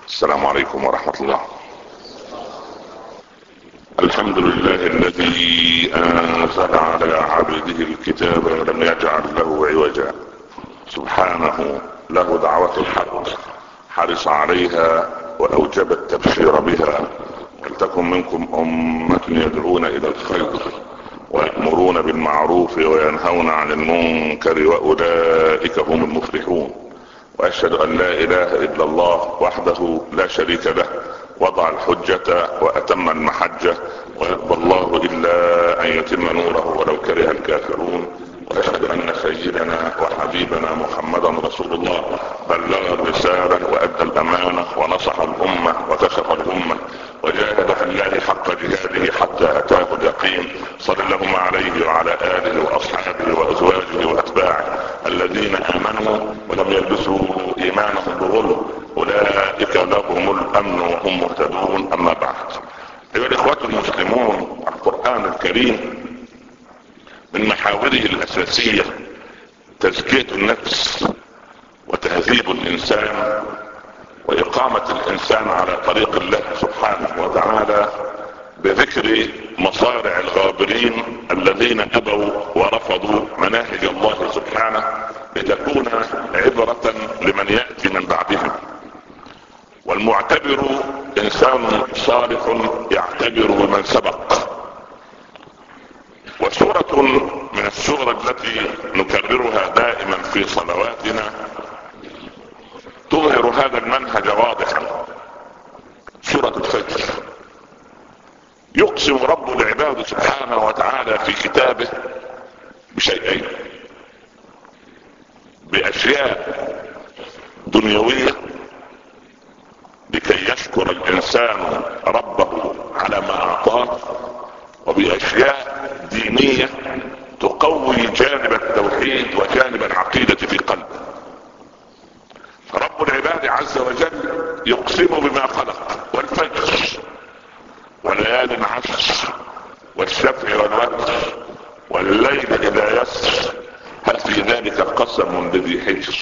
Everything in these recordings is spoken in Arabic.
السلام عليكم ورحمة الله. الحمد لله الذي انزل على عبده الكتاب ولم يجعل له عوجا، سبحانه له دعوة الحق حرص عليها واوجب التبشير بها، ولتكن منكم امة يدعون الى الخير ويأمرون بالمعروف وينهون عن المنكر واولئك هم المفلحون. واشهد ان لا اله الا الله وحده لا شريك له، وضع الحجة واتم المحجة، ويأبى الله الا ان يتم نوره ولو كره الكافرون. واشهد ان سيدنا وحبيبنا محمدا رسول الله بلغ الرسالة وادى الامانة ونصح الامة وكشف الامة وجاهد في الله حق جهاده حتى اتاه اليقين. صل اللهم عليه وعلى اله واصحابه وازواجه واتباعه الذين امنوا ولم يلبسوا ايمانهم بظلم، اولئك لهم الامن وهم مهتدون. اما بعد، ايها الاخوة المسلمون، القرآن الكريم من محاوره الاساسية تزكية النفس وتهذيب الانسان واقامة الانسان على طريق الله سبحانه وتعالى، بذكر مصارع الغابرين الذين ابوا ورفضوا مناهج الله سبحانه لتكون عبرة لمن يأتي من بعدهم. والمعتبر انسان صالح يعتبر بمن سبق. وسورة من السور التي نكررها دائما في صلواتنا تظهر هذا المنهج واضحا، سورة الفجر. يقسم رب العباد سبحانه وتعالى في كتابه بشيئين، باشياء دنيوية لكي يشكر الانسان ربه على ما اعطاه، وباشياء دينية تقوي جانب التوحيد وجانب العقيدة في قلبه. فرب العباد عز وجل يقسم بما خلق، والفجر وليال عشر والشفع والوتر والليل اذا يسر هل في ذلك قسم لذي حجر.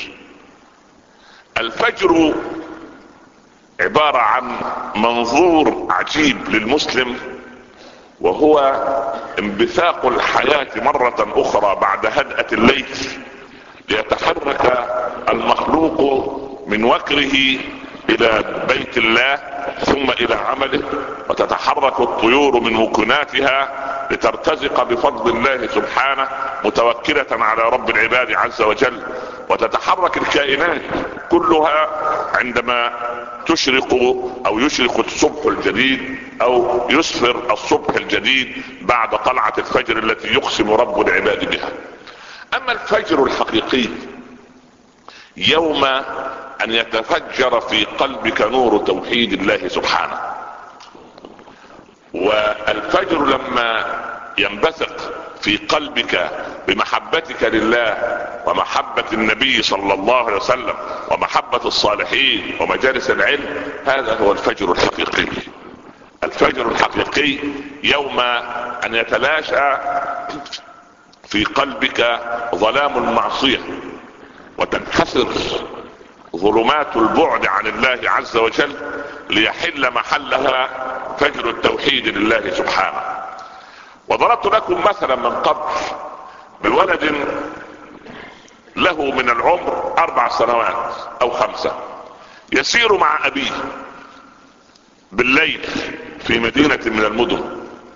الفجر عبارة عن منظور عجيب للمسلم، وهو انبثاق الحياة مرة اخرى بعد هدأة الليل، ليتحرك المخلوق من وكره الى بيت الله ثم الى عمله، وتتحرك الطيور من وكناتها لترتزق بفضل الله سبحانه متوكلة على رب العباد عز وجل، وتتحرك الكائنات كلها عندما تشرق او يشرق الصبح الجديد او يسفر الصبح الجديد بعد طلعة الفجر التي يقسم رب العباد بها. اما الفجر الحقيقي يوم ان يتفجر في قلبك نور توحيد الله سبحانه. والفجر لما ينبثق في قلبك بمحبتك لله ومحبة النبي صلى الله عليه وسلم ومحبة الصالحين ومجالس العلم، هذا هو الفجر الحقيقي. الفجر الحقيقي يوم ان يتلاشى في قلبك ظلام المعصية وتنحسر ظلمات البعد عن الله عز وجل، ليحل محلها فجر التوحيد لله سبحانه. وضربت لكم مثلا من قبل بولد له من العمر 4 سنوات او 5، يسير مع ابيه بالليل في مدينة من المدن،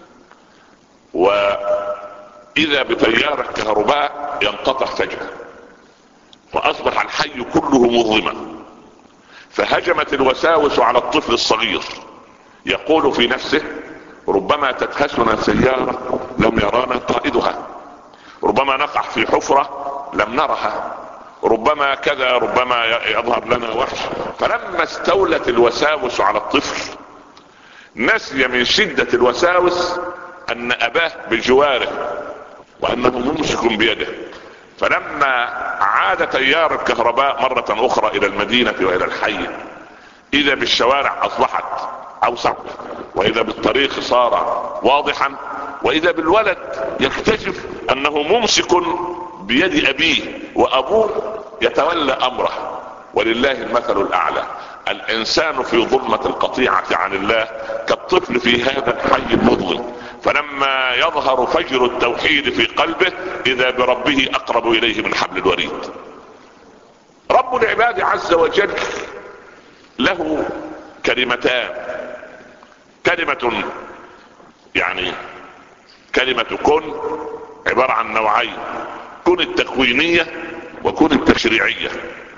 واذا بتيار الكهرباء ينقطع فجأة، واصبح الحي كله مظلما. فهجمت الوساوس على الطفل الصغير، يقول في نفسه: ربما تدهسنا سيارة لم يرانا قائدها، ربما نقع في حفرة لم نرها، ربما كذا، ربما يظهر لنا وحش. فلما استولت الوساوس على الطفل نسي من شدة الوساوس ان اباه بجواره وانه ممسك بيده. فلما عاد تيار الكهرباء مرة اخرى الى المدينة والى الحي، اذا بالشوارع اصبحت اوسع، واذا بالطريق صار واضحا، واذا بالولد يكتشف انه ممسك بيد ابيه وابوه يتولى امره. ولله المثل الاعلى. الانسان في ظلمة القطيعة عن الله كالطفل في هذا الحي المظلم، فلما يظهر فجر التوحيد في قلبه اذا بربه اقرب اليه من حبل الوريد. رب العباد عز وجل له كلمتان، كلمة يعني كلمة كن عبارة عن نوعين، كن التكوينية وكن التشريعية.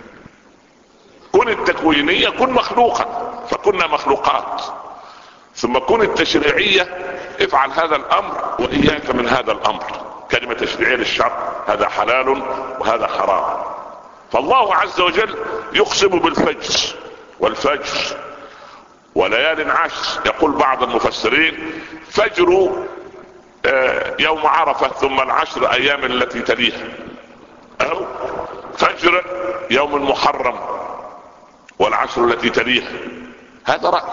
كن التكوينية كن مخلوقا فكنا مخلوقات، ثم كن التشريعية افعل هذا الامر واياك من هذا الامر. كلمة تشريعية للشرع، هذا حلال وهذا حرام. فالله عز وجل يقسم بالفجر والفجر وليال عشر. يقول بعض المفسرين فجر يوم عرفة ثم العشر ايام التي تليها، او فجر يوم المحرم والعشر التي تليها، هذا رأي.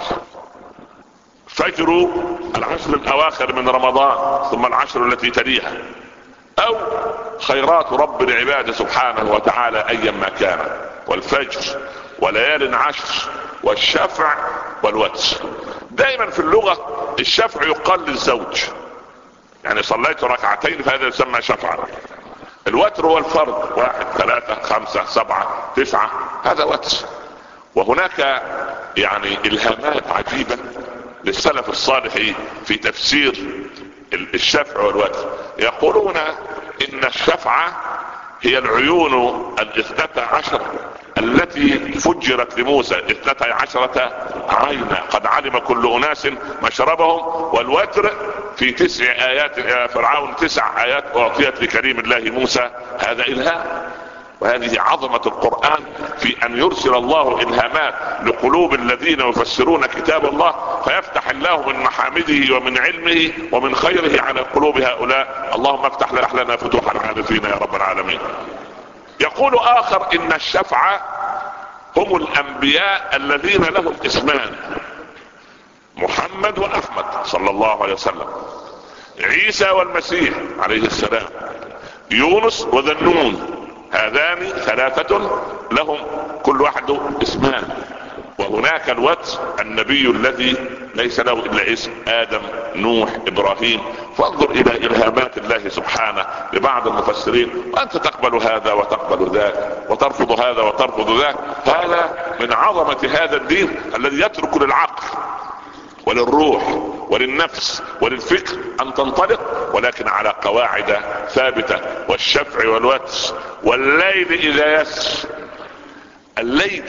فجر العشر الاواخر من رمضان ثم العشر التي تليها، او خيرات رب العباد سبحانه وتعالى ايما كان، والفجر وليال عشر والشفع والوتر. دائما في اللغة الشفع يقال للزوج، يعني صليت ركعتين فهذا يسمى شفعا. الوتر هو الفرد، 1 3 5 7 9، هذا وتر. وهناك يعني الهامات عجيبة للسلف الصالح في تفسير الشفع والوتر. يقولون ان الشفع هي العيون 12 التي فجرت لموسى، 12 عينا قد علم كل اناس مشربهم. والوتر في 9 ايات فرعون، 9 ايات اعطيت لكريم الله موسى، هذا الهام. وهذه عظمة القرآن في ان يرسل الله الهامات لقلوب الذين يفسرون كتاب الله، فيفتح الله من محامده ومن علمه ومن خيره على قلوب هؤلاء. اللهم افتح لنا فتوح العارفين يا رب العالمين. يقول اخر ان الشفع هم الانبياء الذين لهم اسمان، محمد واحمد صلى الله عليه وسلم، عيسى والمسيح عليه السلام، يونس وذنون، هذان 3 لهم كل واحد اسمان. وهناك الوتر النبي الذي ليس له الا اسم، ادم، نوح، ابراهيم. فانظر الى الهامات الله سبحانه لبعض المفسرين، وانت تقبل هذا وتقبل ذاك وترفض هذا وترفض ذاك. هذا من عظمة هذا الدين الذي يترك للعقل وللروح وللنفس وللفكر ان تنطلق، ولكن على قواعد ثابتة. والشفع والوتر والليل اذا يسر. الليل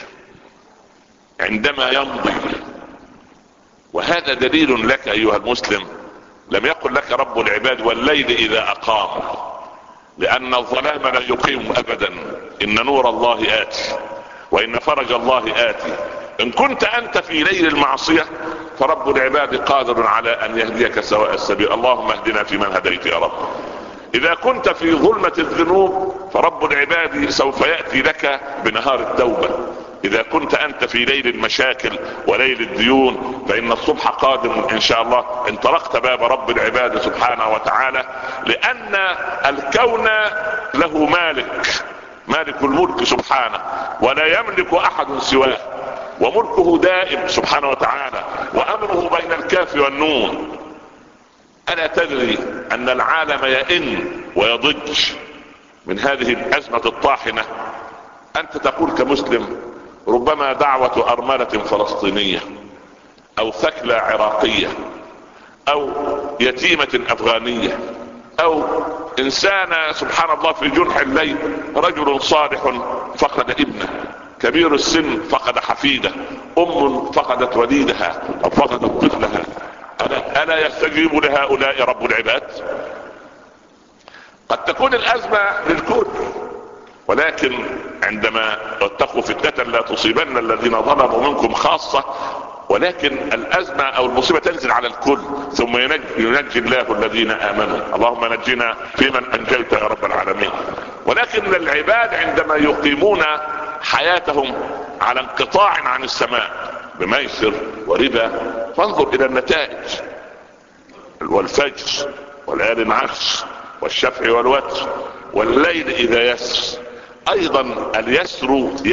عندما يمضي، وهذا دليل لك ايها المسلم، لم يقل لك رب العباد والليل اذا اقام، لان الظلام لا يقيم ابدا. ان نور الله اتي وان فرج الله اتي. ان كنت انت في ليل المعصية فرب العباد قادر على ان يهديك سواء السبيل. اللهم اهدنا فيمن هديت يا رب. اذا كنت في ظلمة الذنوب فرب العباد سوف يأتي لك بنهار التوبة. اذا كنت انت في ليل المشاكل وليل الديون فان الصبح قادم ان شاء الله. انطلقت باب رب العباد سبحانه وتعالى، لان الكون له مالك، مالك الملك سبحانه، ولا يملك احد سواه، وملكه دائم سبحانه وتعالى، وامره بين الكاف والنون. الا تدري ان العالم يئن ويضج من هذه الازمة الطاحنة؟ انت تقول كمسلم ربما دعوة ارملة فلسطينية او ثكلى عراقية او يتيمة افغانية او انسان سبحان الله في جنح الليل، رجل صالح فقد ابنه، كبير السن فقد حفيده، ام فقدت وليدها او فقدت طفلها. الا يستجيب لهؤلاء رب العباد؟ قد تكون الازمة للكل، ولكن عندما اتقوا فتنة لا تصيبن الذين ظلموا منكم خاصة. ولكن الازمة او المصيبة تنزل على الكل، ثم ينجي الله الذين امنوا. اللهم نجنا فيمن انجيت يا رب العالمين. ولكن العباد عندما يقيمون حياتهم على انقطاع عن السماء بميسر وربا، فانظر الى النتائج. والفجر وليال عشر والشفع والوتر والليل اذا يسر. ايضا اليسر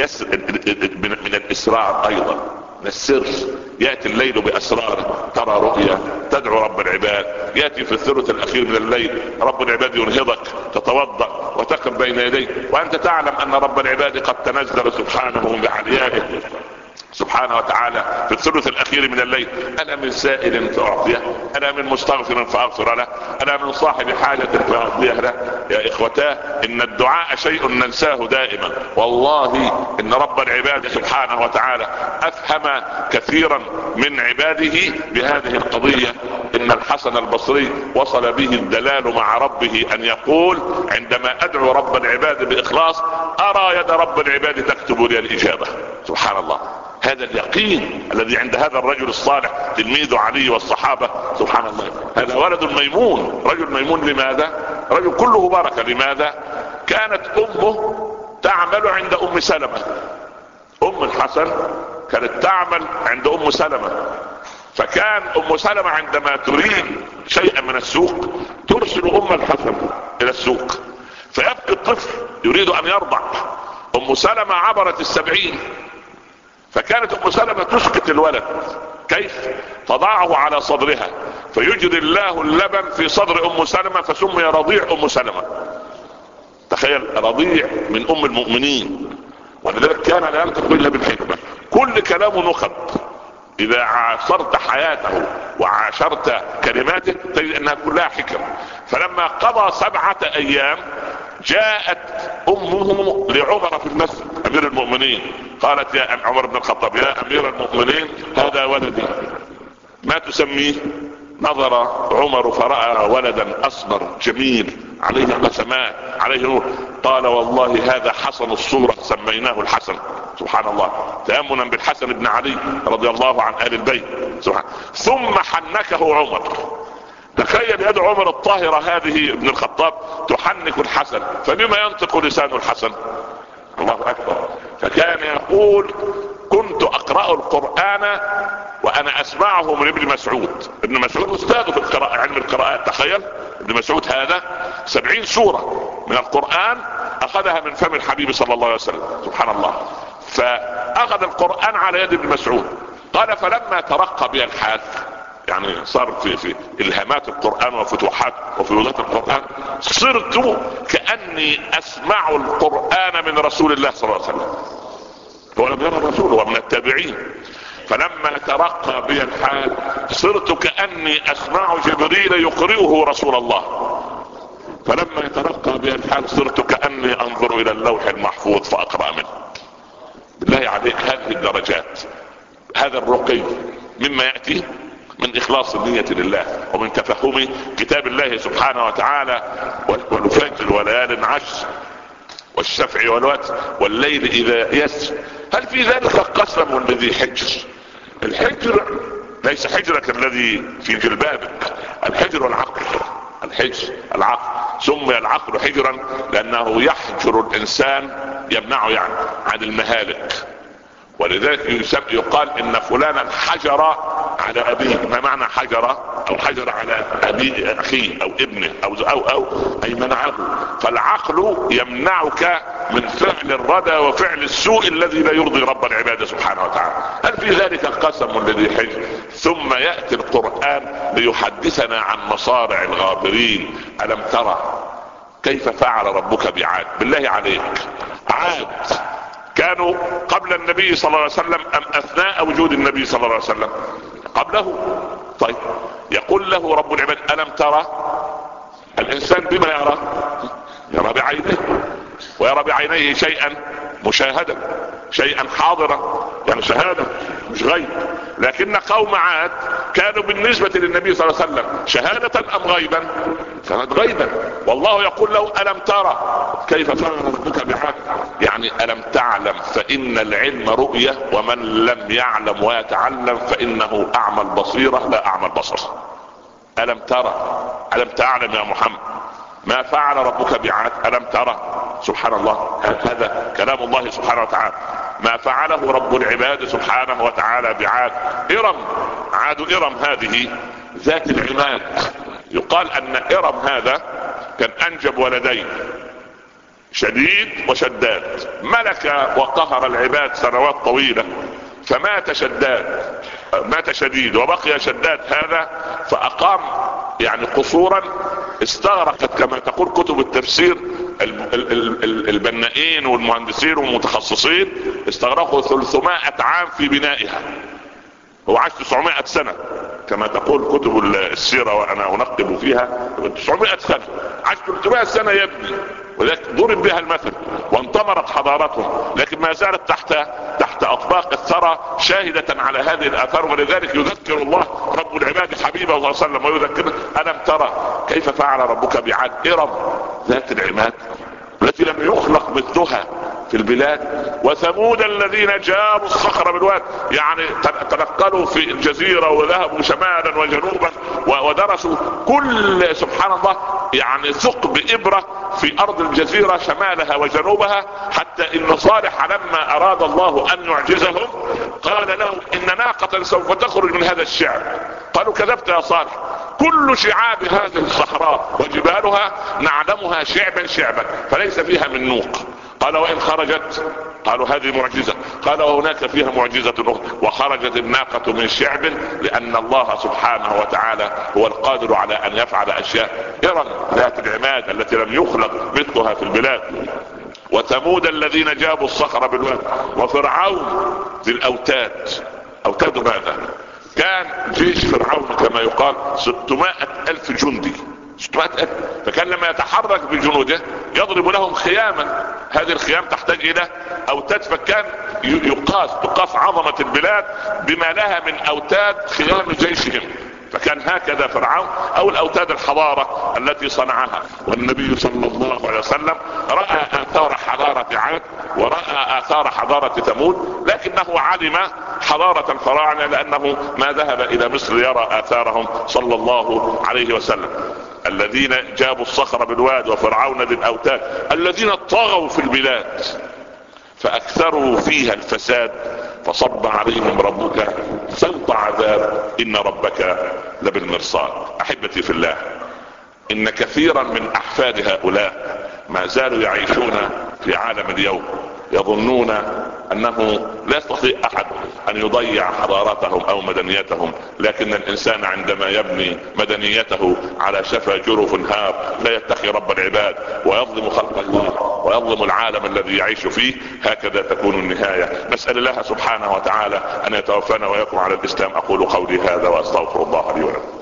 من الاسرار، ايضا من السر. يأتي الليل باسراره، ترى رؤيا، تدعو رب العباد. يأتي في الثلث الاخير من الليل رب العباد ينهضك، تتوضأ وتقف بين يديه وانت تعلم ان رب العباد قد تنزل سبحانه بعليائه سبحانه وتعالى في الثلث الاخير من الليل. انا من سائل فاعطيه، انا من مستغفر فاغفر له، انا من صاحب حاجة فاقضيه له. يا اخوتاه، ان الدعاء شيء ننساه دائما. والله ان رب العباد سبحانه وتعالى افهم كثيرا من عباده بهذه القضية. ان الحسن البصري وصل به الدلال مع ربه ان يقول عندما ادعو رب العباد باخلاص ارى يد رب العباد تكتب لي الاجابة. سبحان الله، هذا اليقين الذي عند هذا الرجل الصالح تلميذ علي والصحابة. سبحان الله، هذا ولد ميمون، رجل ميمون. لماذا؟ رجل كله بركة. لماذا؟ كانت امه تعمل عند ام سلمة. ام الحسن كانت تعمل عند ام سلمة، فكان ام سلمة عندما تريد شيئا من السوق ترسل ام الحسن الى السوق، فيبقى الطفل يريد ان يرضع. ام سلمة عبرت 70، فكانت ام سلمة تسقط الولد. كيف؟ تضعه على صدرها فيجري الله اللبن في صدر ام سلمة فسمي رضيع ام سلمة. تخيل، رضيع من ام المؤمنين. ولذلك كان لا ينطق الا بالحكمة، كل كلامه نخب. اذا عاصرت حياته وعاشرت كلماته تجد انها كلها حكم. فلما قضى 7 ايام جاءت امه لعمر في المسجد امير المؤمنين، قالت يا عمر بن الخطاب يا امير المؤمنين هذا ولدي، ما تسميه؟ نظر عمر فرأى ولدا اسمر جميل عليه بسمات عليه نور، قال والله هذا حسن الصورة سميناه الحسن. سبحان الله، تأمنا بالحسن بن علي رضي الله عن آل البيت. ثم حنكه عمر. تخيل يد عمر الطاهرة هذه ابن الخطاب تحنك الحسن، فبما ينطق لسان الحسن؟ الله اكبر. فكان يقول كنت اقرأ القرآن وانا اسمعه من ابن مسعود. ابن مسعود استاذ في القراءة، علم القراءات. تخيل ابن مسعود هذا 70 سورة من القرآن اخذها من فم الحبيب صلى الله عليه وسلم. سبحان الله. فاخذ القرآن على يد ابن مسعود. قال فلما ترقى بي الحال، يعني صار في الهامات القرآن وفتوحات وفيوضات القرآن، صرت كأني اسمع القرآن من رسول الله صلى الله عليه وسلم. هو لم يرى الرسول، هو من التابعين. فلما ترقى بي الحال صرت كأني اسمع جبريل يقرئه رسول الله. فلما يترقى بي الحال صرت كأني انظر الى اللوح المحفوظ فاقرأ منه. بالله عليك، هذه الدرجات، هذا الرقي مما يأتي من اخلاص النية لله ومن تفهم كتاب الله سبحانه وتعالى. والفجر وليال عشر والشفع والوتر والليل اذا يسر هل في ذلك قسم الذي حجر؟ الحجر ليس حجرك الذي في جلبابك، الحجر العقل. الحجر العقل، سمي العقل حجرا لانه يحجر الانسان، يمنعه يعني عن المهالك. ولذلك يقال ان فلانا حجر على ابيه. ما معنى حجر؟ او حجر على ابي اخيه او ابنه او اي منعه. فالعقل يمنعك من فعل الردى وفعل السوء الذي لا يرضي رب العباد سبحانه وتعالى. هل في ذلك قسم الذي حجر؟ ثم يأتي القرآن ليحدثنا عن مصارع الغابرين. ألم ترى كيف فعل ربك بعاد؟ بالله عليك، عاد كانوا قبل النبي صلى الله عليه وسلم ام اثناء وجود النبي صلى الله عليه وسلم؟ قبله. طيب، يقول له رب العباد الم ترى. الانسان بما يرى؟ يرى بعينيه، ويرى بعينيه شيئا مشاهدا، شيئا حاضرا، يعني شهادة مش غيب. لكن قوم عاد كانوا بالنسبة للنبي صلى الله عليه وسلم شهادة ام غيبا؟ كانت غيبا. والله يقول له الم ترى كيف فعل ربك بعاد، يعني الم تعلم، فان العلم رؤية، ومن لم يعلم ويتعلم فانه اعمى البصيرة لا اعمى البصر. الم ترى، الم تعلم يا محمد ما فعل ربك بعاد؟ الم ترى. سبحان الله، هذا كلام الله سبحانه وتعالى. ما فعله رب العباد سبحانه وتعالى بعاد. ارم، عاد ارم هذه ذات العماد. يقال ان ارم هذا كان انجب ولدين، شديد وشداد، ملك وقهر العباد سنوات طويلة، فمات شداد، مات شديد وبقي شداد هذا، فأقام يعني قصورا استغرقت كما تقول كتب التفسير البنائين والمهندسين والمتخصصين استغرقوا 300 عام في بنائها. هو عاش 900 سنة كما تقول كتب السيرة وانا انقب فيها، 900 سنة عاش 300 سنة يبني، ولكن ضرب بها المثل وانتمرت حضارتهم، لكن ما زالت تحت اطباق الثرى شاهدة على هذه الاثار. ولذلك يذكر الله رب العباد حبيبه صلى الله عليه وسلم ويذكرنا: الم ترى كيف فعل ربك بعاد ارم ذات العماد التي لم يخلق مثلها في البلاد، وثمود الذين جابوا الصخر بالواد. يعني تنقلوا في الجزيرة وذهبوا شمالا وجنوبا ودرسوا كل سبحان الله يعني ثقب إبرة في أرض الجزيرة شمالها وجنوبها، حتى إن صالح لما أراد الله أن يعجزهم قال له: إن ناقة سوف تخرج من هذا الشعب. قالوا: كذبت يا صالح، كل شعاب هذه الصحراء وجبالها نعلمها شعبا شعبا فليس فيها من نوق. قال: وإن خرجت؟ قالوا: هذه معجزة. قال: وهناك فيها معجزة أخرى، وخرجت الناقة من شعب، لأن الله سبحانه وتعالى هو القادر على أن يفعل أشياء. إرم ذات العماد التي لم يخلق مثلها في البلاد، وثمود الذين جابوا الصخر بالواد، وفرعون ذي الأوتاد. أوتاد ماذا؟ كان جيش فرعون كما يقال 600,000 جندي، 600,000. فكان لما يتحرك بجنوده يضرب لهم خياما، هذه الخيام تحتاج الى اوتاد، فكان تقاس عظمة البلاد بما لها من اوتاد خيام جيشهم. فكان هكذا فرعون، او الاوتاد الحضارة التي صنعها. والنبي صلى الله عليه وسلم رأى اثار حضارة عاد ورأى اثار حضارة ثمود، لكنه علم حضارة الفراعنة لانه ما ذهب الى مصر يرى اثارهم صلى الله عليه وسلم. الذين جابوا الصخر بالواد، وفرعون ذي الاوتاد الذين طغوا في البلاد فاكثروا فيها الفساد، فصب عليهم ربك سوط عذاب ان ربك لبالمرصاد. احبتي في الله، ان كثيرا من احفاد هؤلاء ما زالوا يعيشون في عالم اليوم، يظنون انه لا يستطيع احد ان يضيع حضارتهم او مدنيتهم، لكن الانسان عندما يبني مدنيته على شفا جرف هار لا يتقي رب العباد ويظلم خلق الله ويظلم العالم الذي يعيش فيه، هكذا تكون النهاية. نسأل الله سبحانه وتعالى ان يتوفانا ويكون على الاسلام. اقول قولي هذا واستغفر الله لي ولكم.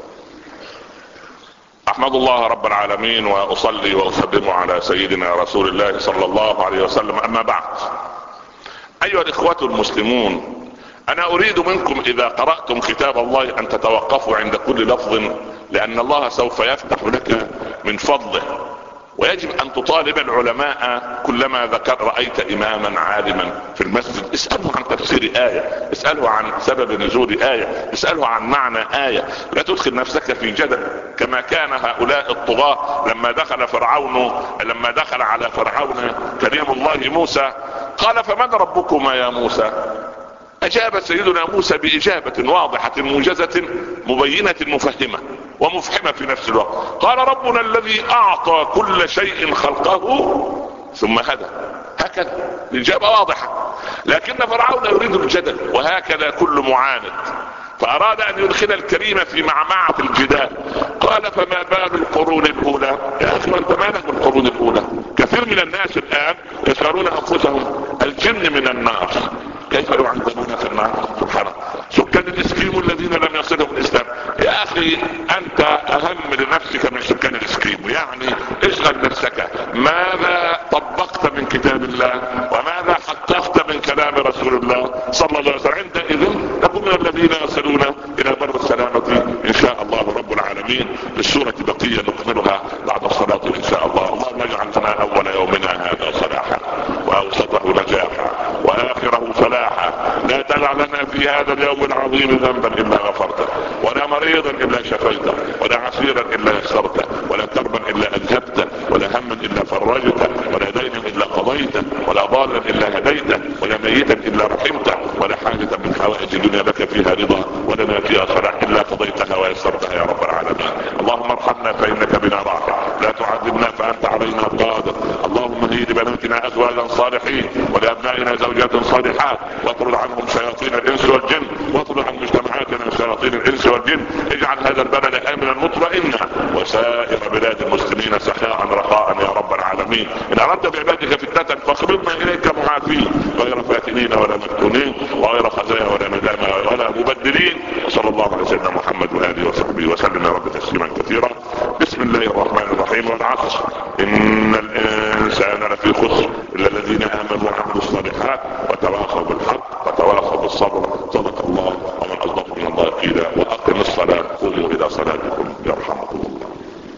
احمد الله رب العالمين واصلي واسلم على سيدنا رسول الله صلى الله عليه وسلم. اما بعد، ايها الاخوة المسلمون، انا اريد منكم اذا قرأتم كتاب الله ان تتوقفوا عند كل لفظ، لان الله سوف يفتح لك من فضله. ويجب ان تطالب العلماء كلما رأيت اماما عالما في المسجد اسأله عن تفسير آية، اسأله عن سبب نزول آية، اسأله عن معنى آية. لا تدخل نفسك في جدل كما كان هؤلاء الطغاة لما دخل على فرعون كريم الله موسى قال: فمن ربكما يا موسى؟ اجاب سيدنا موسى باجابة واضحة موجزة مبينة مفهمة ومفهمة في نفس الوقت. قال: ربنا الذي اعطى كل شيء خلقه ثم هدى. هكذا الاجابة واضحة، لكن فرعون يريد الجدل، وهكذا كل معاند، فاراد ان يدخل الكريم في معمعة الجدال. قال: فما بال القرون الاولى؟ يا اخي انت مالك بالقرون الاولى؟ كثير من الناس الان يسألون انفسهم الجن من النار كيف يعذبون في النار؟ سبحانه. سكان الاسكيم الذين لم يصلهم الاسلام. يا اخي انت اهم لنفسك من سكان الاسكيم، يعني اشغل نفسك ماذا طبقت من كتاب الله وماذا حققت من كلام رسول الله صلى الله عليه وسلم. عندئذ تكون من الذين يصلون الى بر السلامة ان شاء الله رب العالمين. للسورة بقية نكملها بعد الصلاة ان شاء الله. اللهم اجعل لنا اول يومنا هذا صلاحا، واوسطه نجاحا، واخره فلاحا. لا تدع لنا في هذا اليوم العظيم ذنبا الا غفرته، ولا مريضا الا شفيته، ولا عسيرا الا يسرته، ولا كربا الا اذهبته، ولا هما الا فرجته، ولا دينا الا قضيته، ولا ضالا الا هديته، ولا ميتا الا رحمته، ولا حاجة من حوائج الدنيا لك فيها رضا ولنا فيها صلاح الا قضيتها ويسرتها يا رب العالمين. اللهم ارحمنا فانك بنا راحم، لا تعذبنا فانت علينا قادر. اللهم هي لبناتنا ازواجا صالحين ولابنائنا زوجات صالحات واطرد عنهم شياطين الانس والجن واطرد عن مجتمعاتنا شياطين الانس والجن. اجعل هذا البلد امنا مطمئنا وسائر بلاد المسلمين سخاء رخاء يا رب العالمين. ان اردت بعبادك فتنة فاخبرنا اليك معافين غير فاتنين ولا مفتونين وغير خزايا ولا ندامى ولا مبدلين. وصلى الله على سيدنا محمد واله وصحبه وسلم يا رب تسليما كثيرا. بسم الله الرحمن الرحيم. والعصر ان الانسان لفي خسر الا الذين امنوا وعملوا الصالحات وتواصوا بالحق وتواصوا بالصبر. صدق الله ومن اصدق من الله قيلا. واقم الصلاه قوموا الى صلاتكم يرحمكم الله.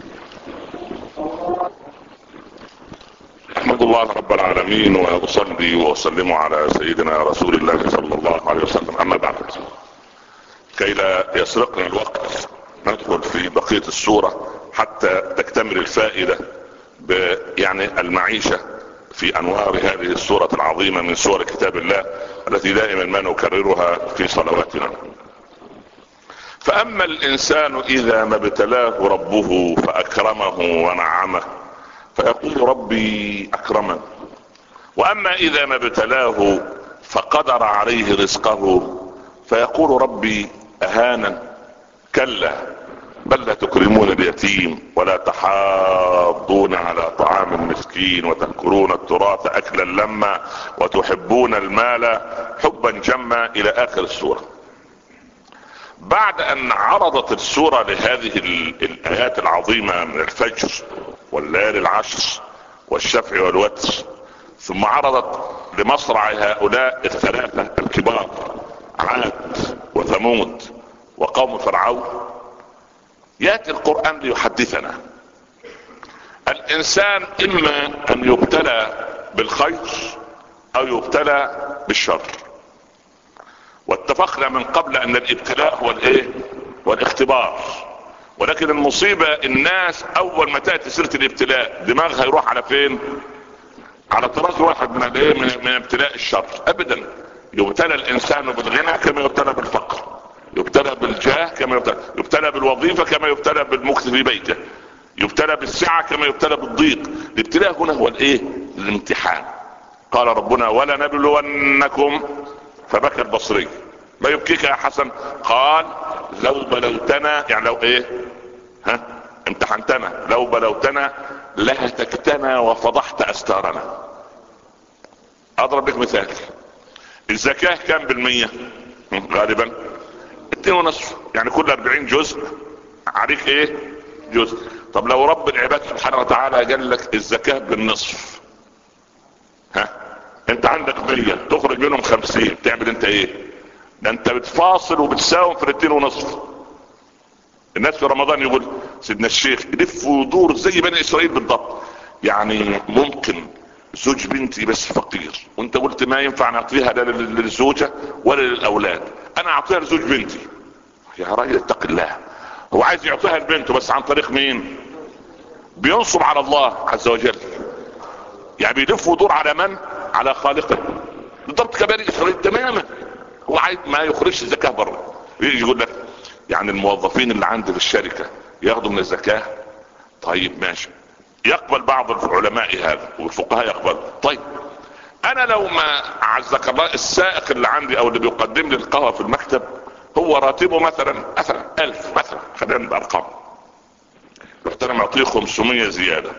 احمد الله رب العالمين واصلي واسلم على سيدنا رسول الله صلى الله عليه وسلم. اما بعد، كي لا يسرقنا الوقت ندخل في بقية السورة حتى تكتمل الفائدة يعني المعيشة في انوار هذه السورة العظيمة من سور كتاب الله التي دائما ما نكررها في صلواتنا. فاما الانسان اذا ما ابتلاه ربه فاكرمه ونعمه فيقول ربي اكرمن. واما اذا ما ابتلاه فقدر عليه رزقه فيقول ربي اهانا. كلا بل لا تكرمون اليتيم ولا تحاضون على طعام المسكين وتأكلون التراث اكلا لما وتحبون المال حبا جما الى اخر السورة. بعد ان عرضت السورة لهذه الايات العظيمة من الفجر والليالي العشر والشفع والوتر، ثم عرضت لمصرع هؤلاء الثلاثة الكبار عاد وثمود وقوم فرعون، يأتي القرآن ليحدثنا الانسان اما ان يبتلى بالخير او يبتلى بالشر. واتفقنا من قبل ان الابتلاء هو الايه؟ والاختبار. ولكن المصيبة الناس اول ما تأتي سيرة الابتلاء دماغها يروح على فين؟ على طراز واحد من الايه؟ من ابتلاء الشر. ابدا، يبتلى الانسان بالغنى كما يبتلى بالفقر، يبتلى بالجاه كما يبتلى بالوظيفة كما يبتلى بالمكث في بيته، يبتلى بالسعة كما يبتلى بالضيق. الابتلاء هنا هو الايه؟ الامتحان. قال ربنا ولنبلونكم فبكى البصري ما يبكيك يا حسن؟ قال لو بلوتنا، يعني لو ايه؟ امتحنتنا. لو بلوتنا لهتكتنا وفضحت استارنا. اضرب لك مثال. الزكاة كام بالمية غالبا؟ 2.5، يعني كل 40 جزء عليك ايه؟ جزء. طب لو رب العباد سبحانه وتعالى قال لك الزكاة بالنصف، انت عندك 100 تخرج منهم 50، تعمل انت ايه؟ ده انت بتفاصل وبتساوم في 2.5. الناس في رمضان يقول سيدنا الشيخ يلف ويدور زي بني اسرائيل بالضبط. يعني ممكن زوج بنتي بس فقير وانت قلت ما ينفع نعطيها لا للزوجة ولا للاولاد، انا اعطيها لزوج بنتي. يا راجل اتق الله، هو عايز يعطيها لبنته بس عن طريق مين؟ بينصب على الله عز وجل. يعني بيلف ويدور على من؟ على خالقه بالضبط كبني اسرائيل تماما. هو عايز ما يخرجش الزكاة بره. يجي يقول لك يعني الموظفين اللي عندي في الشركة ياخدوا من الزكاة. طيب ماشي، يقبل بعض العلماء هذا والفقهاء يقبل. طيب انا لو ما عزك الله السائق اللي عندي او اللي بيقدم لي القهوة في المكتب هو راتبه مثلا 1000 مثلا، خلينا بارقام، رحت انا معطيه 500 زيادة،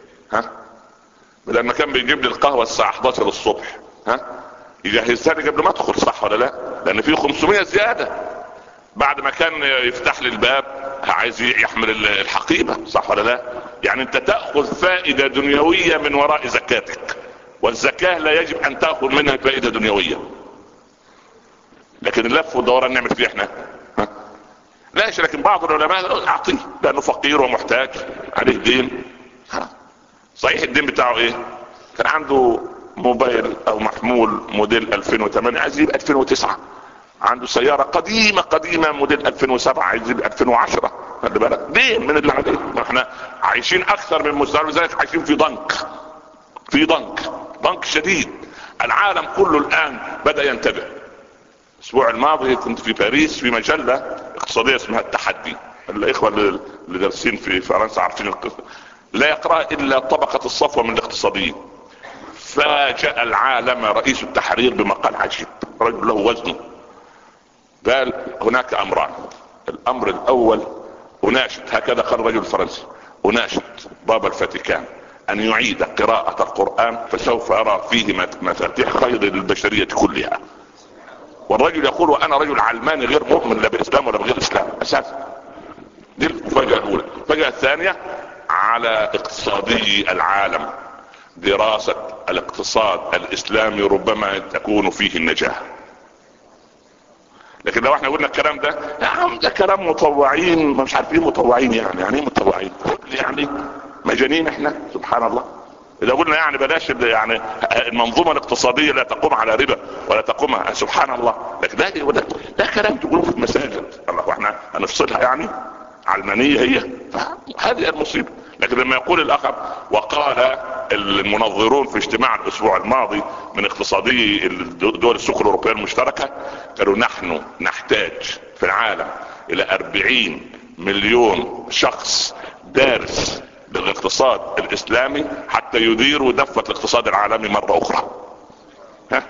لما كان بيجيب لي القهوة الساعة 11 الصبح يجهزها لي قبل ما ادخل، صح ولا لا؟ لان في 500 زيادة. بعد ما كان يفتح لي الباب عايز يحمل الحقيبة، صح ولا لا؟ يعني انت تأخذ فائدة دنيوية من وراء زكاتك، والزكاة لا يجب ان تأخذ منها فائدة دنيوية. لكن اللف والدوران نعمل فيه احنا لاش. لكن بعض العلماء اعطيه لانه فقير ومحتاج عليه دين. صحيح الدين بتاعه ايه؟ كان عنده موبايل او محمول موديل 2008 عايز يجيب 2009، عنده سيارة قديمة موديل 2007 عايز يجيب 2010. خلي بالك دين من اللي عليه. احنا عايشين اكثر من مستوى، لذلك عايشين في ضنك شديد. العالم كله الان بدأ ينتبه. الاسبوع الماضي كنت في باريس في مجلة اقتصادية اسمها التحدي. الاخوة اللي دارسين في فرنسا عارفين القصة. لا يقرأ الا طبقة الصفوة من الاقتصاديين فاجأ العالم رئيس التحرير بمقال عجيب، رجل له وزنه. قال هناك امران، الامر الاول اناشد، هكذا قال الرجل الفرنسي، اناشد بابا الفاتيكان ان يعيد قراءة القرآن فسوف ارى فيه مفاتيح خير للبشرية كلها. والرجل يقول وانا رجل علماني غير مؤمن لا بالاسلام ولا بغير الاسلام اساسا. دي المفاجأة الاولى. المفاجأة الثانية على اقتصادي العالم، دراسة الاقتصاد الاسلامي ربما تكون فيه النجاة. لكن لو احنا قلنا الكلام ده يا عم ده كلام مطوعين، مش عارفين مطوعين يعني ايه مطوعين؟ يعني مجانين احنا سبحان الله. اذا قلنا يعني بلاش يعني المنظومة الاقتصادية لا تقوم على ربا ولا تقوم، سبحان الله. لكن ده كلام تقولوه في المساجد، الله واحنا هنفصلها يعني علمانية هي؟ هذه المصيبة. لكن لما يقول الاخر، وقال المنظرون في اجتماع الاسبوع الماضي من اقتصادي دول السوق الاوروبية المشتركة، قالوا نحن نحتاج في العالم الى 40 مليون شخص دارس للاقتصاد الاسلامي حتى يديروا دفة الاقتصاد العالمي مرة اخرى. ها؟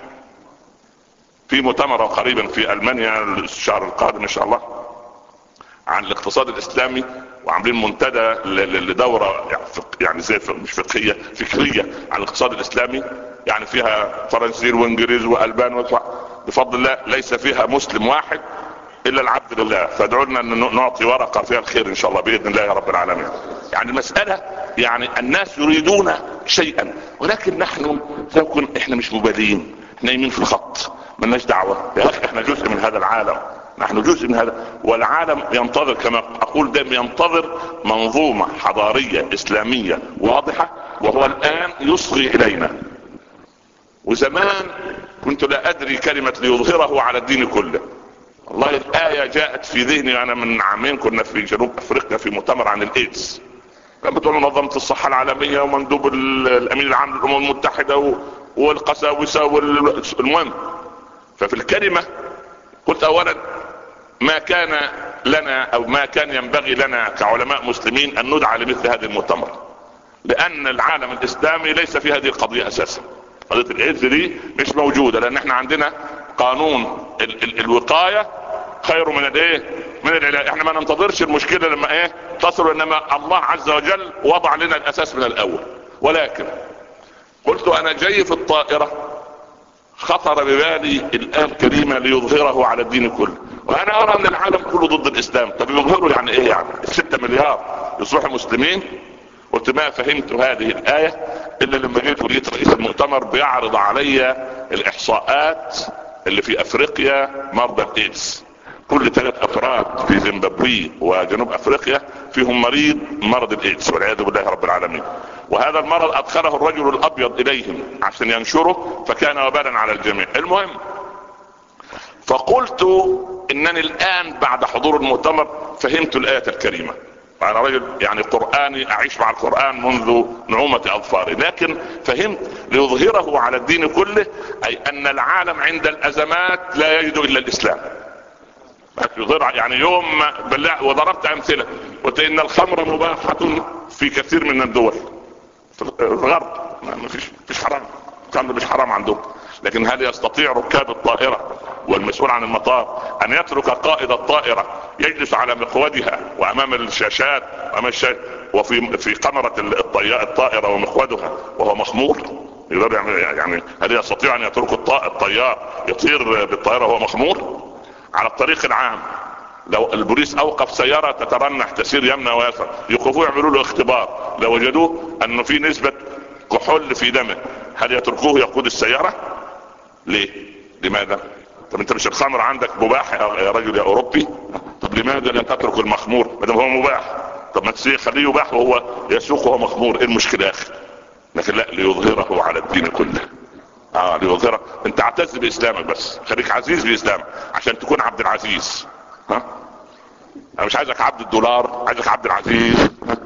في مؤتمر قريبا في المانيا الشهر القادم ان شاء الله عن الاقتصاد الاسلامي، وعاملين منتدى لدورة يعني زي مش فقهية، فكرية عن الاقتصاد الاسلامي، يعني فيها فرنسيين وانجليز والبان بفضل الله ليس فيها مسلم واحد الا العبد لله. فادعوا لنا ان نعطي ورقة فيها الخير ان شاء الله باذن الله يا رب العالمين. يعني المسألة يعني الناس يريدون شيئا، ولكن نحن احنا مش مبالين، احنا يمين في الخط ملناش دعوة يا اخي، احنا جزء من هذا العالم، نحن جزء من هذا، والعالم ينتظر كما اقول دائما ينتظر منظومة حضارية اسلامية واضحة، وهو الان يصغي الينا. وزمان كنت لا ادري كلمة ليظهره على الدين كله، والله الآية جاءت في ذهني. انا من عامين كنا في جنوب افريقيا في مؤتمر عن الايدز، كان بتقول منظمة الصحة العالمية ومندوب الامين العام للامم المتحدة والقساوسة والمهم. ففي الكلمة قلت اولا ما كان لنا او ما كان ينبغي لنا كعلماء مسلمين ان ندعى لمثل هذه المؤتمر، لان العالم الاسلامي ليس في هذه القضية اساسا. قضية الايدز دي مش موجودة، لان احنا عندنا قانون الوقاية خير من الايه، من العلاج. احنا ما ننتظرش المشكلة لما تصل، انما الله عز وجل وضع لنا الاساس من الاول. ولكن قلت انا جاي في الطائرة خطر ببالي الآية الكريمة ليظهره على الدين كله، وانا ارى ان العالم كله ضد الاسلام. طب يظهروا يعني ايه؟ يعني 6 مليار يصبحوا مسلمين؟ قلت ما فهمت هذه الآية الا لما جيت رئيس المؤتمر بيعرض علي الاحصاءات اللي في افريقيا مرضى الايدز. كل 3 افراد في زيمبابوي وجنوب افريقيا فيهم مرض الايدز والعياذ بالله رب العالمين. وهذا المرض ادخله الرجل الابيض اليهم عشان ينشره، فكان وبالا على الجميع. المهم، فقلت انني الان بعد حضور المؤتمر فهمت الآية الكريمة. انا رجل يعني قرآني، اعيش مع القرآن منذ نعومة اظفاري، لكن فهمت ليظهره على الدين كله، اي ان العالم عند الازمات لا يجد الا الاسلام. يعني يوم بالله، وضربت امثلة قلت ان الخمر مباحة في كثير من الدول في الغرب، ما فيش حرام، الخمر مش حرام عندهم. لكن هل يستطيع ركاب الطائرة والمسؤول عن المطار ان يترك قائد الطائرة يجلس على مقودها وامام الشاشات وفي قمرة الطائرة ومقودها وهو مخمور؟ يعني هل يستطيع ان يترك الطيار يطير بالطائرة وهو مخمور؟ على الطريق العام لو البوليس اوقف سيارة تترنح تسير يمنى ويسار، يوقفوه يعملوا له اختبار، لو وجدوه انه في نسبة كحول في دمه هل يتركوه يقود السيارة؟ ليه؟ لماذا؟ طب انت مش الخمر عندك مباح يا رجل يا اوروبي؟ طب لماذا لا تترك المخمور ما دام هو مباح؟ طب ما خليه يباح وهو يسوق وهو مخمور، ايه المشكلة يا اخي؟ لكن لا، ليظهره على الدين كله. ليظهره. انت اعتز باسلامك، بس خليك عزيز باسلامك عشان تكون عبد العزيز. انا مش عايزك عبد الدولار، عايزك عبد العزيز،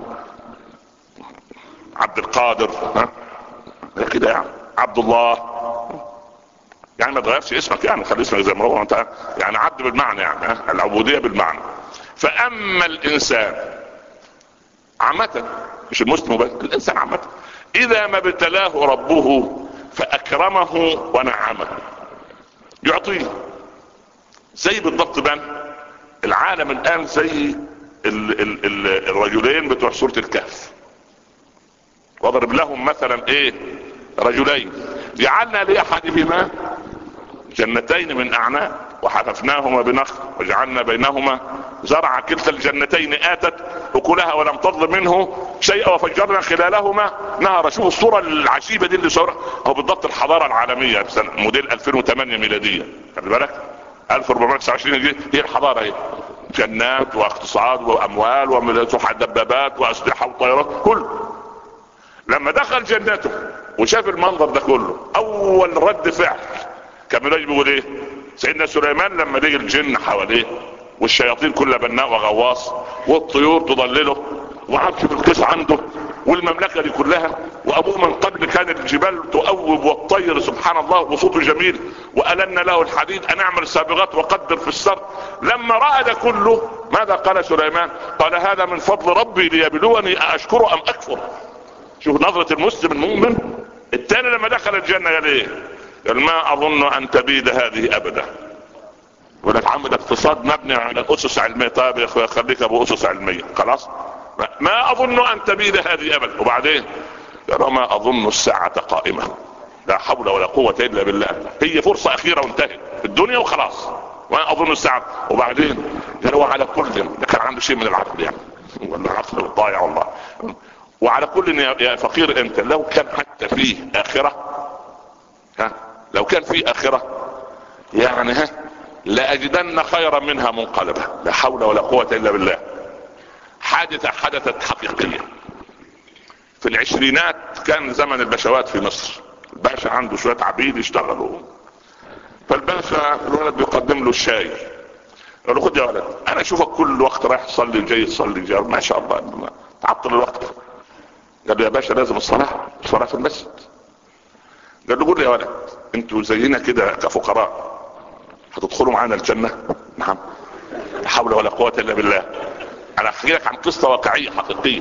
عبد القادر، كده يعني عبد الله. يعني ما تغيرش اسمك، يعني خلي اسمك زي ما هو انت، يعني عبد بالمعنى، يعني العبودية بالمعنى. فاما الانسان عامة، مش المسلم بس، الانسان عامة، اذا ما ابتلاه ربه فاكرمه ونعمه يعطيه. زي بالضبط بان العالم الان زي الرجلين بتوع سورة الكهف. واضرب لهم مثلا ايه؟ رجلين جعلنا لاحدهما جنتين من اعناب وحففناهما بنخل وجعلنا بينهما زرعا كلتا الجنتين اتت اكلها ولم تظلم منه شيئا وفجرنا خلالهما نهرا. شوف الصورة العجيبة دي اللي صورها هو بالضبط الحضارة العالمية بسنة موديل 2008 ميلادية. خلي بالك 1429 هي الحضارة ايه؟ جنات واقتصاد واموال ودبابات واسلحة وطيارات كل. لما دخل جنته وشاف المنظر ده كله اول رد فعل كان بيقول ايه؟ سيدنا سليمان لما لقى الجن حواليه والشياطين كلها بناء وغواص والطيور تضلله وعرش بالقيس عنده والمملكة دي كلها وابوه من قبل كان الجبال تؤوب والطير سبحان الله وصوته جميل وألنا له الحديد ان اعمل سابغات وقدر في السرد. لما رأى ده كله ماذا قال سليمان؟ قال هذا من فضل ربي ليبلوني أأشكر ام اكفر. شوف نظرة المسلم المؤمن. الثاني لما دخل الجنة قال ايه؟ قال ما اظن ان تبيد هذه ابدا. ولك عمد اقتصاد مبني على اسس علمية. طيب يا اخويا خليك ابو اسس علمية خلاص. ما اظن ان تبيد هذه ابدا. وبعدين قال ما اظن الساعة قائمة. لا حول ولا قوة الا بالله. هي فرصة اخيرة وانتهت في الدنيا وخلاص. ما اظن الساعة. وبعدين قال وعلى كل ده كان عنده شيء من العقل يعني ولا عقل الضايع والله. وعلى كل يا فقير انت لو كان حتى فيه اخرة لو كان فيه اخرة يعني لاجدن خيرا منها منقلبة. لا حول ولا قوة الا بالله. حادثة حدثت حقيقية في العشرينات. كان زمن البشوات في مصر. الباشا عنده شوية عبيد يشتغلوا. فالباشا الولد بيقدم له الشاي. قال له خد يا ولد انا اشوفك كل وقت رايح تصلي جاي تصلي جاي ما شاء الله تعطل الوقت. قال له يا باشا لازم الصلاة في المسجد. قال له قول لي يا ولد انتوا زينا كده كفقراء هتدخلوا معانا الجنة؟ نعم. لا حول ولا قوة الا بالله. انا احكي لك عن قصة واقعية حقيقية.